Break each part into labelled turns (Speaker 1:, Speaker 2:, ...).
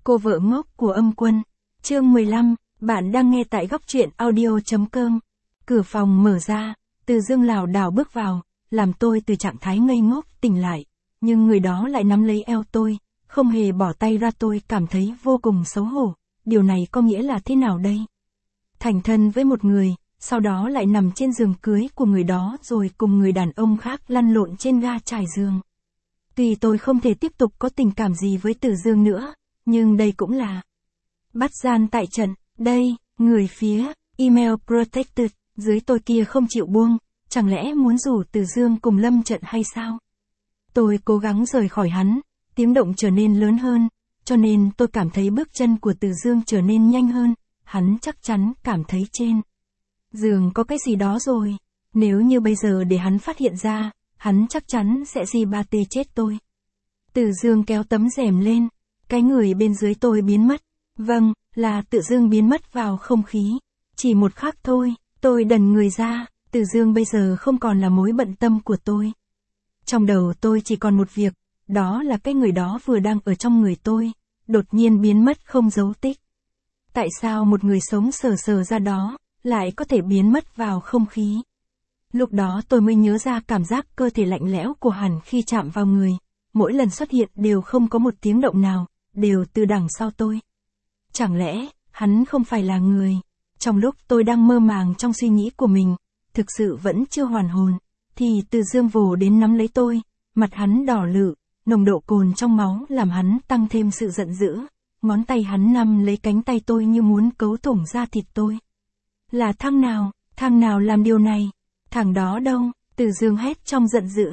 Speaker 1: Cô vợ ngốc của Âm Quân. Chương 15, bạn đang nghe tại góc truyện audio.com. Cửa phòng mở ra, Từ Dương lảo đảo bước vào, làm tôi từ trạng thái ngây ngốc tỉnh lại, nhưng người đó lại nắm lấy eo tôi, không hề bỏ tay ra. Tôi cảm thấy vô cùng xấu hổ. Điều này có nghĩa là thế nào đây? Thành thân với một người, sau đó lại nằm trên giường cưới của người đó rồi cùng người đàn ông khác lăn lộn trên ga trải giường. Tuy tôi không thể tiếp tục có tình cảm gì với Từ Dương nữa, nhưng đây cũng là bắt gian tại trận. Đây, người phía email protected dưới tôi kia không chịu buông, chẳng lẽ muốn rủ Từ Dương cùng lâm trận hay sao? Tôi cố gắng rời khỏi hắn, tiếng động trở nên lớn hơn, cho nên tôi cảm thấy bước chân của Từ Dương trở nên nhanh hơn. Hắn chắc chắn cảm thấy trên giường có cái gì đó rồi. Nếu như bây giờ để hắn phát hiện ra, hắn chắc chắn sẽ di-ba-tê chết tôi. Từ Dương kéo tấm rèm lên, cái người bên dưới tôi biến mất. Vâng, là Từ Dương biến mất vào không khí. Chỉ một khắc thôi, tôi đần người ra. Từ Dương bây giờ không còn là mối bận tâm của tôi. Trong đầu tôi chỉ còn một việc, đó là cái người đó vừa đang ở trong người tôi, đột nhiên biến mất không dấu tích. Tại sao một người sống sờ sờ ra đó, lại có thể biến mất vào không khí? Lúc đó tôi mới nhớ ra cảm giác cơ thể lạnh lẽo của hắn khi chạm vào người. Mỗi lần xuất hiện đều không có một tiếng động nào, đều từ đằng sau tôi. Chẳng lẽ, hắn không phải là người? Trong lúc tôi đang mơ màng trong suy nghĩ của mình, thực sự vẫn chưa hoàn hồn, thì Từ Dương vồ đến nắm lấy tôi, mặt hắn đỏ lự, nồng độ cồn trong máu làm hắn tăng thêm sự giận dữ. Ngón tay hắn nắm lấy cánh tay tôi như muốn cấu thủng da thịt tôi. Là thằng nào làm điều này? Thằng đó đâu? Từ Dương hét trong giận dữ.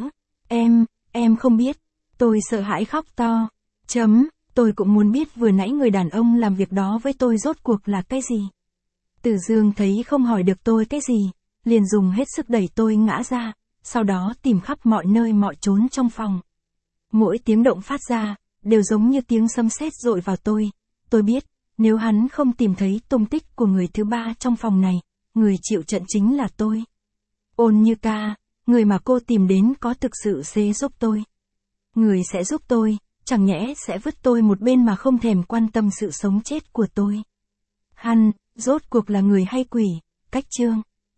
Speaker 1: Em không biết. Tôi sợ hãi khóc to. Tôi cũng muốn biết vừa nãy người đàn ông làm việc đó với tôi rốt cuộc là cái gì. Từ Dương thấy không hỏi được tôi cái gì, liền dùng hết sức đẩy tôi ngã ra, sau đó tìm khắp mọi nơi mọi chốn trong phòng. Mỗi tiếng động phát ra, đều giống như tiếng sấm sét dội vào tôi. Tôi biết, nếu hắn không tìm thấy tung tích của người thứ ba trong phòng này, người chịu trận chính là tôi. Ôn Như Ca, người mà cô tìm đến có thực sự sẽ giúp tôi. Người sẽ giúp tôi, chẳng nhẽ sẽ vứt tôi một bên mà không thèm quan tâm sự sống chết của tôi. Hắn, rốt cuộc là người hay quỷ? Cách chương